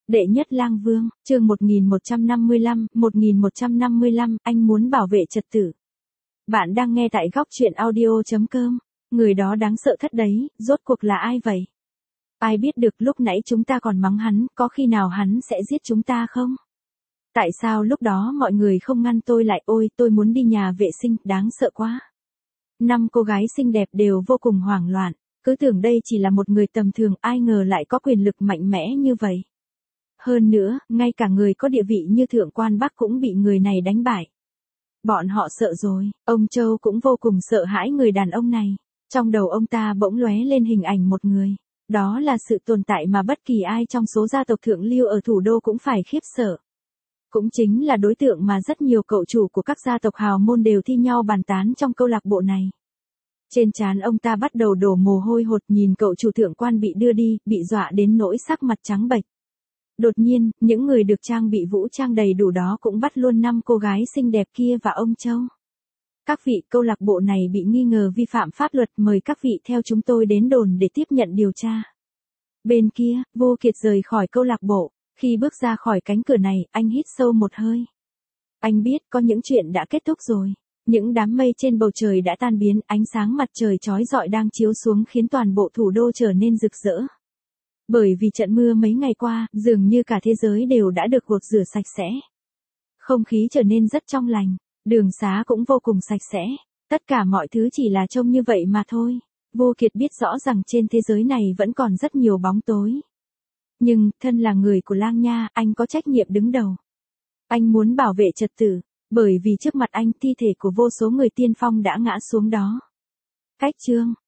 Đệ nhất lang vương, chương 1155, anh muốn bảo vệ trật tự. Bạn đang nghe tại góc truyện audio.com. Người đó đáng sợ thật đấy, rốt cuộc là ai vậy? Ai biết được lúc nãy chúng ta còn mắng hắn, có khi nào hắn sẽ giết chúng ta không? Tại sao lúc đó mọi người không ngăn tôi lại? Ôi, tôi muốn đi nhà vệ sinh, đáng sợ quá. 5 cô gái xinh đẹp đều vô cùng hoảng loạn, cứ tưởng đây chỉ là một người tầm thường, ai ngờ lại có quyền lực mạnh mẽ như vậy. Hơn nữa, ngay cả người có địa vị như thượng quan Bắc cũng bị người này đánh bại. Bọn họ sợ rồi, ông Châu cũng vô cùng sợ hãi người đàn ông này. Trong đầu ông ta bỗng lóe lên hình ảnh một người. Đó là sự tồn tại mà bất kỳ ai trong số gia tộc thượng lưu ở thủ đô cũng phải khiếp sợ. Cũng chính là đối tượng mà rất nhiều cậu chủ của các gia tộc hào môn đều thi nhau bàn tán trong câu lạc bộ này. Trên trán ông ta bắt đầu đổ mồ hôi hột nhìn cậu chủ thượng quan bị đưa đi, bị dọa đến nỗi sắc mặt trắng bệch. Đột nhiên, những người được trang bị vũ trang đầy đủ đó cũng bắt luôn 5 cô gái xinh đẹp kia và ông Châu. Các vị, câu lạc bộ này bị nghi ngờ vi phạm pháp luật, mời các vị theo chúng tôi đến đồn để tiếp nhận điều tra. Bên kia, Vô Kiệt rời khỏi câu lạc bộ, khi bước ra khỏi cánh cửa này, anh hít sâu một hơi. Anh biết có những chuyện đã kết thúc rồi. Những đám mây trên bầu trời đã tan biến, ánh sáng mặt trời chói rọi đang chiếu xuống khiến toàn bộ thủ đô trở nên rực rỡ. Bởi vì trận mưa mấy ngày qua, dường như cả thế giới đều đã được gột rửa sạch sẽ. Không khí trở nên rất trong lành, đường xá cũng vô cùng sạch sẽ. Tất cả mọi thứ chỉ là trông như vậy mà thôi. Vô Kiệt biết rõ rằng trên thế giới này vẫn còn rất nhiều bóng tối. Nhưng, thân là người của Lang Nha, anh có trách nhiệm đứng đầu. Anh muốn bảo vệ trật tự, bởi vì trước mặt anh thi thể của vô số người tiên phong đã ngã xuống đó. Cách chương